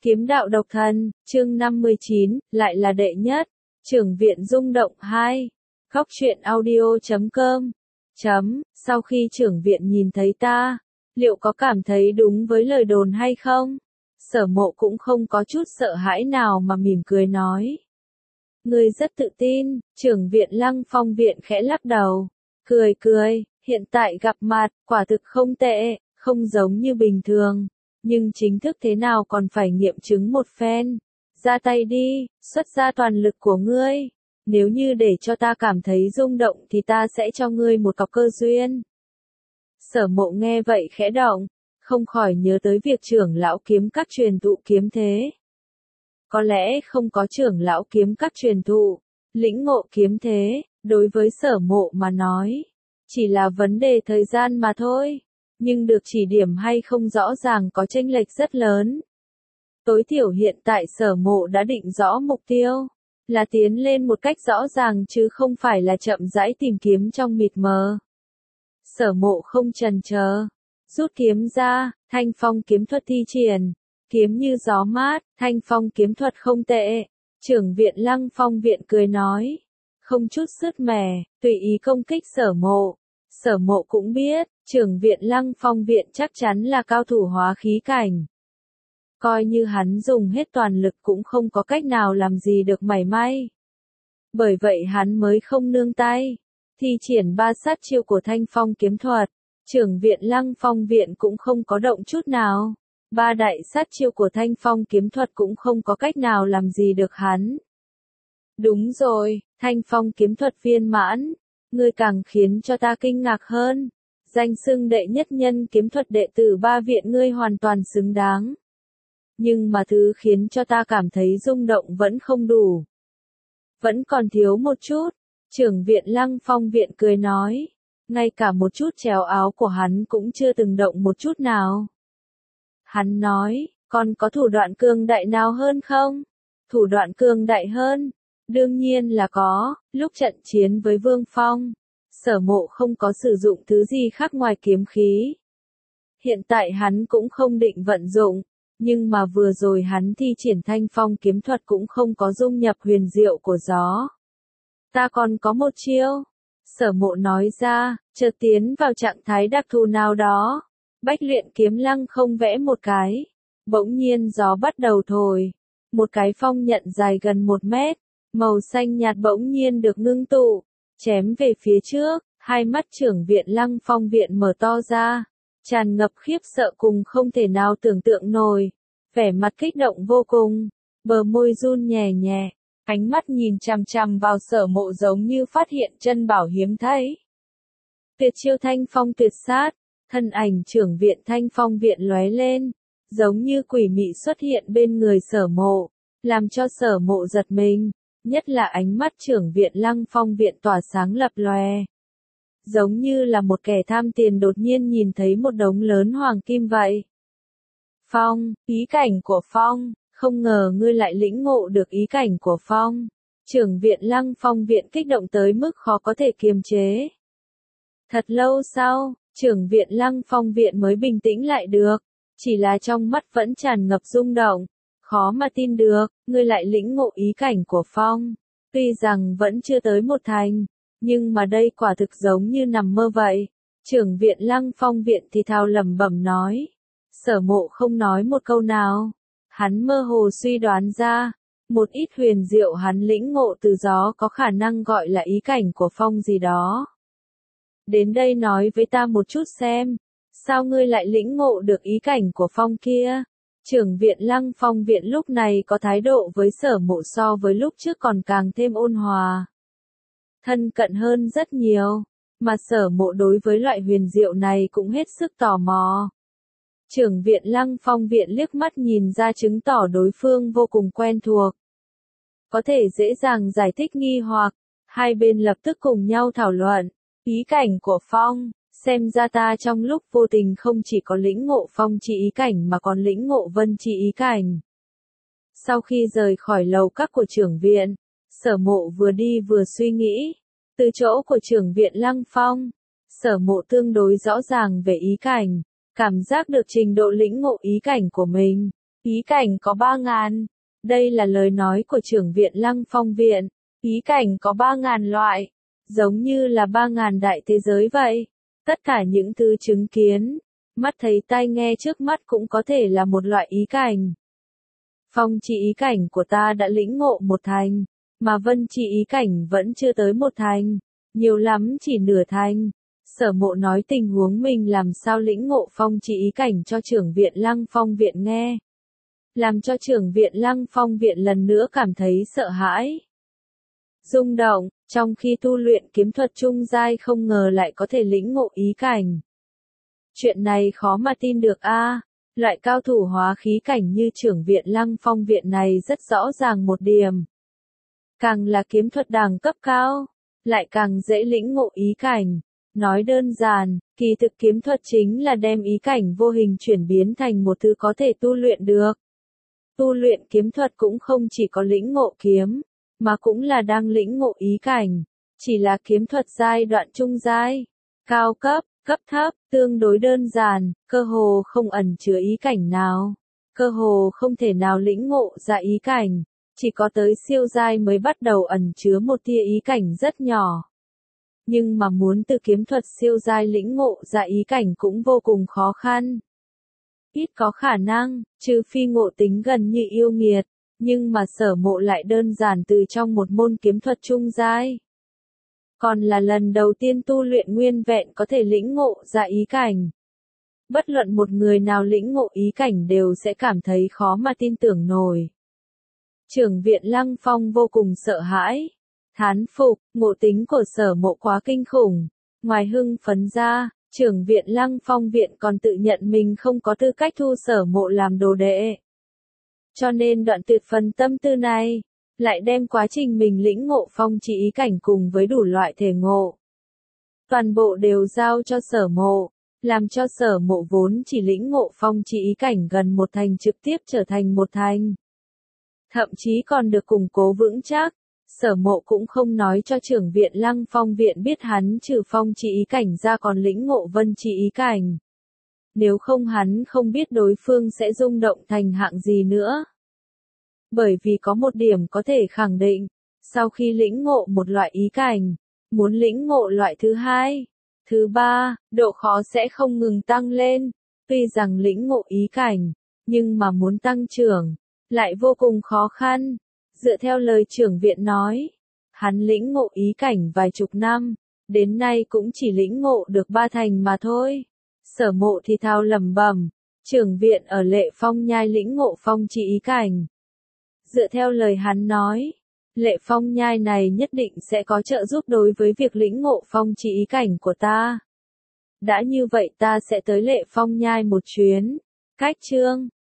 Kiếm đạo độc thân, chương 59, lại là đệ nhất. Trưởng viện rung động 2. Góc truyện audio.com. Sau khi trưởng viện nhìn thấy ta, liệu có cảm thấy đúng với lời đồn hay không? Sở Mộ cũng không có chút sợ hãi nào mà mỉm cười nói. Ngươi rất tự tin, trưởng viện Lăng Phong viện khẽ lắc đầu. Cười, hiện tại gặp mặt, quả thực không tệ, không giống như bình thường. Nhưng chính thức thế nào còn phải nghiệm chứng một phen. Ra tay đi, xuất ra toàn lực của ngươi. Nếu như để cho ta cảm thấy rung động thì ta sẽ cho ngươi một cọc cơ duyên. Sở Mộ nghe vậy khẽ động, không khỏi nhớ tới việc trưởng lão kiếm các truyền thụ kiếm thế. Có lẽ không có trưởng lão kiếm các truyền thụ, lĩnh ngộ kiếm thế, đối với Sở Mộ mà nói, chỉ là vấn đề thời gian mà thôi. Nhưng được chỉ điểm hay không rõ ràng có chênh lệch rất lớn. Tối thiểu hiện tại Sở Mộ đã định rõ mục tiêu, là tiến lên một cách rõ ràng chứ không phải là chậm rãi tìm kiếm trong mịt mờ. Sở Mộ không chần chờ, rút kiếm ra, Thanh Phong kiếm thuật thi triển, kiếm như gió mát, Thanh Phong kiếm thuật không tệ. Trưởng viện Lăng Phong viện cười nói, không chút sứt mẻ, tùy ý công kích Sở Mộ. Sở Mộ cũng biết, trưởng viện Lăng Phong viện chắc chắn là cao thủ hóa khí cảnh. Coi như hắn dùng hết toàn lực cũng không có cách nào làm gì được mảy may. Bởi vậy hắn mới không nương tay, thi triển 3 sát chiêu của Thanh Phong kiếm thuật. Trưởng viện Lăng Phong viện cũng không có động chút nào. 3 đại sát chiêu của Thanh Phong kiếm thuật cũng không có cách nào làm gì được hắn. Đúng rồi, Thanh Phong kiếm thuật viên mãn. Ngươi càng khiến cho ta kinh ngạc hơn. Danh xưng đệ nhất nhân kiếm thuật đệ tử 3 viện ngươi hoàn toàn xứng đáng. Nhưng mà thứ khiến cho ta cảm thấy rung động vẫn không đủ. Vẫn còn thiếu một chút. Trưởng viện Lăng Phong viện cười nói. Ngay cả một chút chéo áo của hắn cũng chưa từng động một chút nào. Hắn nói, còn có thủ đoạn cường đại nào hơn không? Thủ đoạn cường đại hơn? Đương nhiên là có, lúc trận chiến với Vương Phong, Sở Mộ không có sử dụng thứ gì khác ngoài kiếm khí. Hiện tại hắn cũng không định vận dụng, nhưng mà vừa rồi hắn thi triển Thanh Phong kiếm thuật cũng không có dung nhập huyền diệu của gió. Ta còn có một chiêu. Sở Mộ nói ra, chợt tiến vào trạng thái đặc thù nào đó. Bách luyện kiếm lăng không vẽ một cái. Bỗng nhiên gió bắt đầu thổi. Một cái phong nhận dài gần 1 mét. Màu xanh nhạt bỗng nhiên được ngưng tụ, chém về phía trước, hai mắt trưởng viện Lăng Phong viện mở to ra, tràn ngập khiếp sợ cùng không thể nào tưởng tượng nổi, vẻ mặt kích động vô cùng, bờ môi run nhẹ nhẹ, ánh mắt nhìn chằm chằm vào Sở Mộ giống như phát hiện chân bảo hiếm thấy. Tuyệt chiêu Thanh Phong tuyệt sát, thân ảnh trưởng viện Thanh Phong viện lóe lên, giống như quỷ mị xuất hiện bên người Sở Mộ, làm cho Sở Mộ giật mình. Nhất là ánh mắt trưởng viện Lăng Phong viện tỏa sáng lập lòe. Giống như là một kẻ tham tiền đột nhiên nhìn thấy một đống lớn hoàng kim vậy. Phong, ý cảnh của Phong, không ngờ ngươi lại lĩnh ngộ được ý cảnh của Phong. Trưởng viện Lăng Phong viện kích động tới mức khó có thể kiềm chế. Thật lâu sau, trưởng viện Lăng Phong viện mới bình tĩnh lại được, chỉ là trong mắt vẫn tràn ngập rung động. Khó mà tin được, ngươi lại lĩnh ngộ ý cảnh của Phong. Tuy rằng vẫn chưa tới 1 thành, nhưng mà đây quả thực giống như nằm mơ vậy. Trưởng viện Lăng Phong viện thì thào lẩm bẩm nói. Sở Mộ không nói một câu nào. Hắn mơ hồ suy đoán ra, một ít huyền diệu hắn lĩnh ngộ từ gió có khả năng gọi là ý cảnh của Phong gì đó. Đến đây nói với ta một chút xem, sao ngươi lại lĩnh ngộ được ý cảnh của Phong kia? Trưởng viện Lăng Phong viện lúc này có thái độ với Sở Mộ so với lúc trước còn càng thêm ôn hòa. Thân cận hơn rất nhiều, mà Sở Mộ đối với loại huyền diệu này cũng hết sức tò mò. Trưởng viện Lăng Phong viện liếc mắt nhìn ra chứng tỏ đối phương vô cùng quen thuộc. Có thể dễ dàng giải thích nghi hoặc, hai bên lập tức cùng nhau thảo luận, ý cảnh của Phong. Xem ra ta trong lúc vô tình không chỉ có lĩnh ngộ Phong chi ý cảnh mà còn lĩnh ngộ Vân chi ý cảnh. Sau khi rời khỏi lầu các của trưởng viện, Sở Mộ vừa đi vừa suy nghĩ. Từ chỗ của trưởng viện Lăng Phong, Sở Mộ tương đối rõ ràng về ý cảnh, cảm giác được trình độ lĩnh ngộ ý cảnh của mình. Ý cảnh có 3.000. Đây là lời nói của trưởng viện Lăng Phong viện. Ý cảnh có 3.000 loại, giống như là 3.000 đại thế giới vậy. Tất cả những thứ chứng kiến, mắt thấy tai nghe trước mắt cũng có thể là một loại ý cảnh. Phong chi ý cảnh của ta đã lĩnh ngộ một thành, mà vân chi ý cảnh vẫn chưa tới một thành, nhiều lắm chỉ nửa thành. Sở Mộ nói tình huống mình làm sao lĩnh ngộ phong chi ý cảnh cho trưởng viện Lăng Phong viện nghe. Làm cho trưởng viện Lăng Phong viện lần nữa cảm thấy sợ hãi. Rung động, trong khi tu luyện kiếm thuật trung giai không ngờ lại có thể lĩnh ngộ ý cảnh. Chuyện này khó mà tin được a. Loại cao thủ hóa khí cảnh như trưởng viện Lăng Phong viện này rất rõ ràng một điểm. Càng là kiếm thuật đẳng cấp cao, lại càng dễ lĩnh ngộ ý cảnh. Nói đơn giản, kỳ thực kiếm thuật chính là đem ý cảnh vô hình chuyển biến thành một thứ có thể tu luyện được. Tu luyện kiếm thuật cũng không chỉ có lĩnh ngộ kiếm, mà cũng là đang lĩnh ngộ ý cảnh. Chỉ là kiếm thuật giai đoạn trung giai, cao cấp, cấp thấp, tương đối đơn giản, cơ hồ không ẩn chứa ý cảnh nào. Cơ hồ không thể nào lĩnh ngộ ra ý cảnh, chỉ có tới siêu giai mới bắt đầu ẩn chứa một tia ý cảnh rất nhỏ. Nhưng mà muốn từ kiếm thuật siêu giai lĩnh ngộ ra ý cảnh cũng vô cùng khó khăn. Ít có khả năng, trừ phi ngộ tính gần như yêu nghiệt, nhưng mà Sở Mộ lại đơn giản từ trong một môn kiếm thuật trung giai. Còn là lần đầu tiên tu luyện nguyên vẹn có thể lĩnh ngộ ra ý cảnh. Bất luận một người nào lĩnh ngộ ý cảnh đều sẽ cảm thấy khó mà tin tưởng nổi. Trưởng viện Lăng Phong vô cùng sợ hãi, thán phục, ngộ tính của Sở Mộ quá kinh khủng. Ngoài hưng phấn ra, trưởng viện Lăng Phong viện còn tự nhận mình không có tư cách thu Sở Mộ làm đồ đệ. Cho nên đoạn tuyệt phần tâm tư này, lại đem quá trình mình lĩnh ngộ phong chi ý cảnh cùng với đủ loại thể ngộ. Toàn bộ đều giao cho Sở Mộ, làm cho Sở Mộ vốn chỉ lĩnh ngộ phong chi ý cảnh gần một thành trực tiếp trở thành một thành. Thậm chí còn được củng cố vững chắc. Sở Mộ cũng không nói cho trưởng viện Lăng Phong viện biết hắn trừ phong chi ý cảnh ra còn lĩnh ngộ vân chi ý cảnh. Nếu không hắn không biết đối phương sẽ rung động thành hạng gì nữa. Bởi vì có một điểm có thể khẳng định, sau khi lĩnh ngộ một loại ý cảnh, muốn lĩnh ngộ loại thứ hai, thứ ba, độ khó sẽ không ngừng tăng lên. Tuy rằng lĩnh ngộ ý cảnh, nhưng mà muốn tăng trưởng, lại vô cùng khó khăn. Dựa theo lời trưởng viện nói, hắn lĩnh ngộ ý cảnh vài chục năm, đến nay cũng chỉ lĩnh ngộ được 3 thành mà thôi. Sở Mộ thì thào lẩm bẩm, trưởng viện ở Lệ Phong Nhai lĩnh ngộ phong chi ý cảnh. Dựa theo lời hắn nói, Lệ Phong Nhai này nhất định sẽ có trợ giúp đối với việc lĩnh ngộ phong chi ý cảnh của ta. Đã như vậy ta sẽ tới Lệ Phong Nhai một chuyến. Cách chương